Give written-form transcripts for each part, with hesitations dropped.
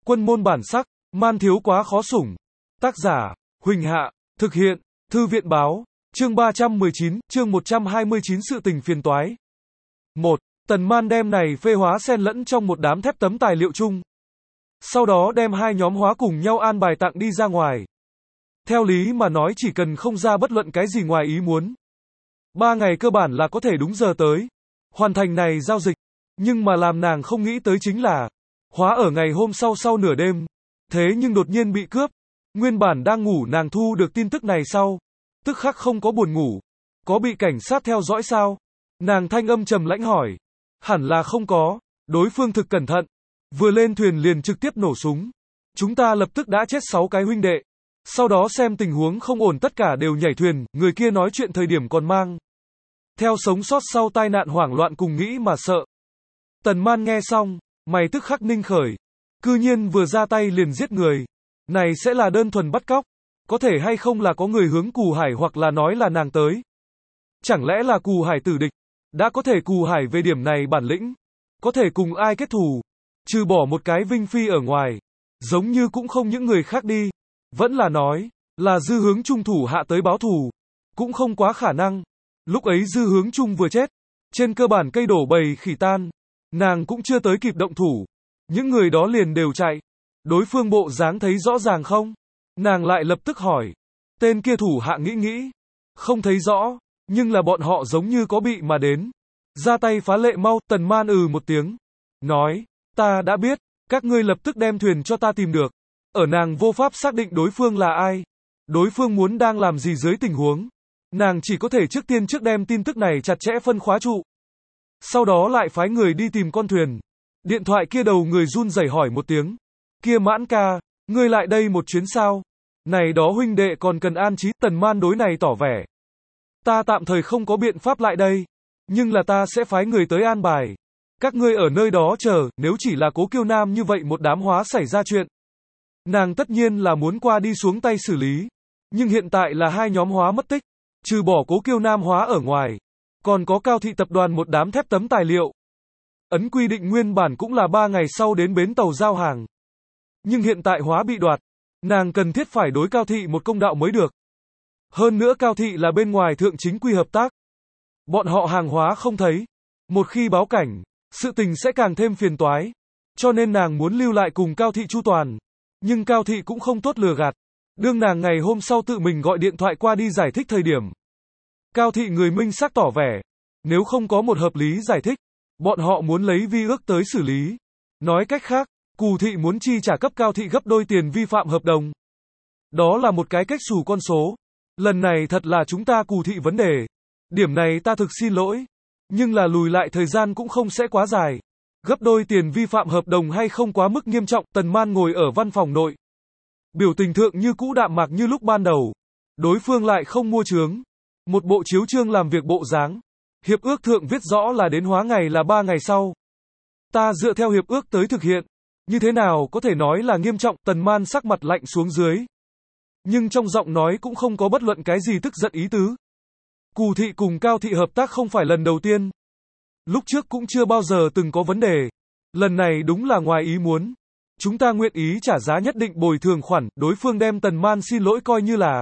Quân môn bản sắc, man thiếu quá khó sủng. Tác giả, Huỳnh Hạ, thực hiện, Thư viện báo, chương 319, chương 129 sự tình phiền toái. 1. Tần Man đem này phê hóa xen lẫn trong một đám thép tấm tài liệu chung. Sau đó đem hai nhóm hóa cùng nhau an bài tặng đi ra ngoài. Theo lý mà nói chỉ cần không ra bất luận cái gì ngoài ý muốn. 3 ngày cơ bản là có thể đúng giờ tới. Hoàn thành này giao dịch. Nhưng mà làm nàng không nghĩ tới chính là, hóa ở ngày hôm sau nửa đêm. Thế nhưng đột nhiên bị cướp. Nguyên bản đang ngủ nàng thu được tin tức này sau. Tức khắc không có buồn ngủ. Có bị cảnh sát theo dõi sao? Nàng thanh âm trầm lãnh hỏi. Hẳn là không có. Đối phương thực cẩn thận. Vừa lên thuyền liền trực tiếp nổ súng. Chúng ta lập tức đã chết 6 cái huynh đệ. Sau đó xem tình huống không ổn tất cả đều nhảy thuyền. Người kia nói chuyện thời điểm còn mang theo sống sót sau tai nạn hoảng loạn cùng nghĩ mà sợ. Tần Man nghe xong, mày tức khắc ninh khởi. Cư nhiên vừa ra tay liền giết người. Này sẽ là đơn thuần bắt cóc. Có thể hay không là có người hướng Cù Hải hoặc là nói là nàng tới. Chẳng lẽ là Cù Hải tử địch. Đã có thể Cù Hải về điểm này bản lĩnh. Có thể cùng ai kết thù. Trừ bỏ một cái Vinh Phi ở ngoài. Giống như cũng không những người khác đi. Vẫn là nói, là Dư Hướng Trung thủ hạ tới báo thù. Cũng không quá khả năng. Lúc ấy Dư Hướng Trung vừa chết. Trên cơ bản cây đổ bầy khỉ tan. Nàng cũng chưa tới kịp động thủ. Những người đó liền đều chạy. Đối phương bộ dáng thấy rõ ràng không? Nàng lại lập tức hỏi. Tên kia thủ hạ nghĩ. Không thấy rõ. Nhưng là bọn họ giống như có bị mà đến. Ra tay phá lệ mau. Tần Man một tiếng. Nói. Ta đã biết. Các ngươi lập tức đem thuyền cho ta tìm được. Ở nàng vô pháp xác định đối phương là ai. Đối phương muốn đang làm gì dưới tình huống. Nàng chỉ có thể trước tiên đem tin tức này chặt chẽ phân khóa trụ. Sau đó lại phái người đi tìm con thuyền. Điện thoại kia đầu người run rẩy hỏi một tiếng. Kia Mãn ca, ngươi lại đây một chuyến sao? Này đó huynh đệ còn cần an trí. Tần Man đối này tỏ vẻ. Ta tạm thời không có biện pháp lại đây. Nhưng là ta sẽ phái người tới an bài. Các ngươi ở nơi đó chờ, nếu chỉ là Cố Kiêu Nam như vậy một đám hóa xảy ra chuyện. Nàng tất nhiên là muốn qua đi xuống tay xử lý. Nhưng hiện tại là hai nhóm hóa mất tích. Trừ bỏ Cố Kiêu Nam hóa ở ngoài. Còn có Cao Thị tập đoàn một đám thép tấm tài liệu. Ấn quy định nguyên bản cũng là 3 ngày sau đến bến tàu giao hàng. Nhưng hiện tại hóa bị đoạt. Nàng cần thiết phải đối Cao Thị một công đạo mới được. Hơn nữa Cao Thị là bên ngoài thượng chính quy hợp tác. Bọn họ hàng hóa không thấy. Một khi báo cảnh, sự tình sẽ càng thêm phiền toái. Cho nên nàng muốn lưu lại cùng Cao Thị chu toàn. Nhưng Cao Thị cũng không tốt lừa gạt. Đương nàng ngày hôm sau tự mình gọi điện thoại qua đi giải thích thời điểm. Cao Thị người minh xác tỏ vẻ. Nếu không có một hợp lý giải thích, bọn họ muốn lấy vi ước tới xử lý. Nói cách khác, Cù Thị muốn chi trả cấp Cao Thị gấp đôi tiền vi phạm hợp đồng. Đó là một cái cách xù con số. Lần này thật là chúng ta Cù Thị vấn đề. Điểm này ta thực xin lỗi. Nhưng là lùi lại thời gian cũng không sẽ quá dài. Gấp đôi tiền vi phạm hợp đồng hay không quá mức nghiêm trọng. Tần Man ngồi ở văn phòng nội. Biểu tình thượng như cũ đạm mạc như lúc ban đầu. Đối phương lại không mua chướng. Một bộ chiếu chương làm việc bộ dáng. Hiệp ước thượng viết rõ là đến hóa ngày là 3 ngày sau. Ta dựa theo hiệp ước tới thực hiện. Như thế nào có thể nói là nghiêm trọng. Tần Man sắc mặt lạnh xuống dưới. Nhưng trong giọng nói cũng không có bất luận cái gì tức giận ý tứ. Cù Thị cùng Cao Thị hợp tác không phải lần đầu tiên. Lúc trước cũng chưa bao giờ từng có vấn đề. Lần này đúng là ngoài ý muốn. Chúng ta nguyện ý trả giá nhất định bồi thường khoản. Đối phương đem Tần Man xin lỗi coi như là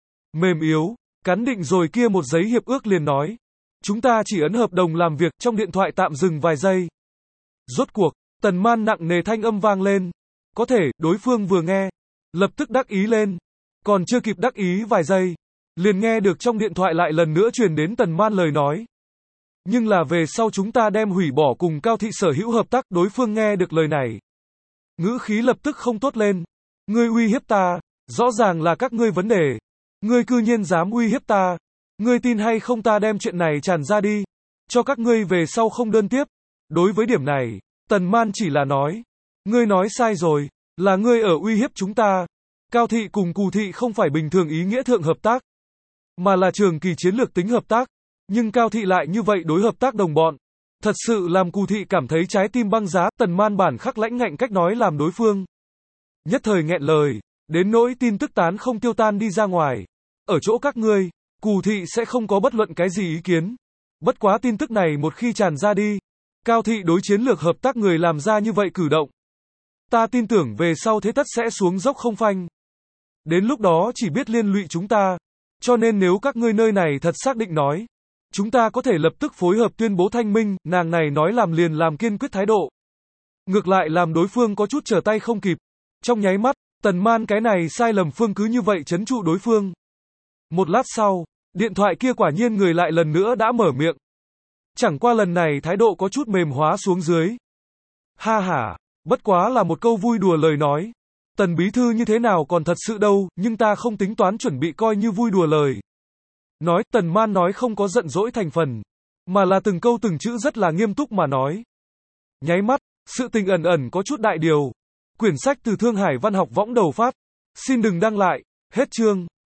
mềm yếu. Cắn định rồi kia một giấy hiệp ước liền nói. Chúng ta chỉ ấn hợp đồng làm việc. Trong điện thoại tạm dừng vài giây. Rốt cuộc, Tần Man nặng nề thanh âm vang lên. Có thể, đối phương vừa nghe. Lập tức đắc ý lên. Còn chưa kịp đắc ý vài giây. Liền nghe được trong điện thoại lại lần nữa truyền đến Tần Man lời nói. Nhưng là về sau chúng ta đem hủy bỏ cùng Cao Thị sở hữu hợp tác. Đối phương nghe được lời này. Ngữ khí lập tức không tốt lên. Ngươi uy hiếp ta. Rõ ràng là các ngươi vấn đề. Ngươi cư nhiên dám uy hiếp ta. Ngươi tin hay không ta đem chuyện này tràn ra đi. Cho các ngươi về sau không đơn tiếp. Đối với điểm này, Tần Man chỉ là nói. Ngươi nói sai rồi. Là ngươi ở uy hiếp chúng ta. Cao Thị cùng Cù Thị không phải bình thường ý nghĩa thượng hợp tác. Mà là trường kỳ chiến lược tính hợp tác. Nhưng Cao Thị lại như vậy đối hợp tác đồng bọn. Thật sự làm Cù Thị cảm thấy trái tim băng giá. Tần Man bản khắc lãnh ngạnh cách nói làm đối phương. Nhất thời nghẹn lời. Đến nỗi tin tức tán không tiêu tan đi ra ngoài. Ở chỗ các ngươi, Cù Thị sẽ không có bất luận cái gì ý kiến. Bất quá tin tức này một khi tràn ra đi. Cao Thị đối chiến lược hợp tác người làm ra như vậy cử động. Ta tin tưởng về sau thế tất sẽ xuống dốc không phanh. Đến lúc đó chỉ biết liên lụy chúng ta. Cho nên nếu các ngươi nơi này thật xác định nói, chúng ta có thể lập tức phối hợp tuyên bố thanh minh, nàng này nói làm liền làm kiên quyết thái độ. Ngược lại làm đối phương có chút trở tay không kịp. Trong nháy mắt, Tần Man cái này sai lầm phương cứ như vậy trấn trụ đối phương. Một lát sau, điện thoại kia quả nhiên người lại lần nữa đã mở miệng. Chẳng qua lần này thái độ có chút mềm hóa xuống dưới. Ha ha, bất quá là một câu vui đùa lời nói. Tần bí thư như thế nào còn thật sự đâu, nhưng ta không tính toán chuẩn bị coi như vui đùa lời. Nói, Tần Man nói không có giận dỗi thành phần, mà là từng câu từng chữ rất là nghiêm túc mà nói. Nháy mắt, sự tình ẩn ẩn có chút đại điều. Quyển sách từ Thương Hải Văn học võng đầu phát. Xin đừng đăng lại, hết chương.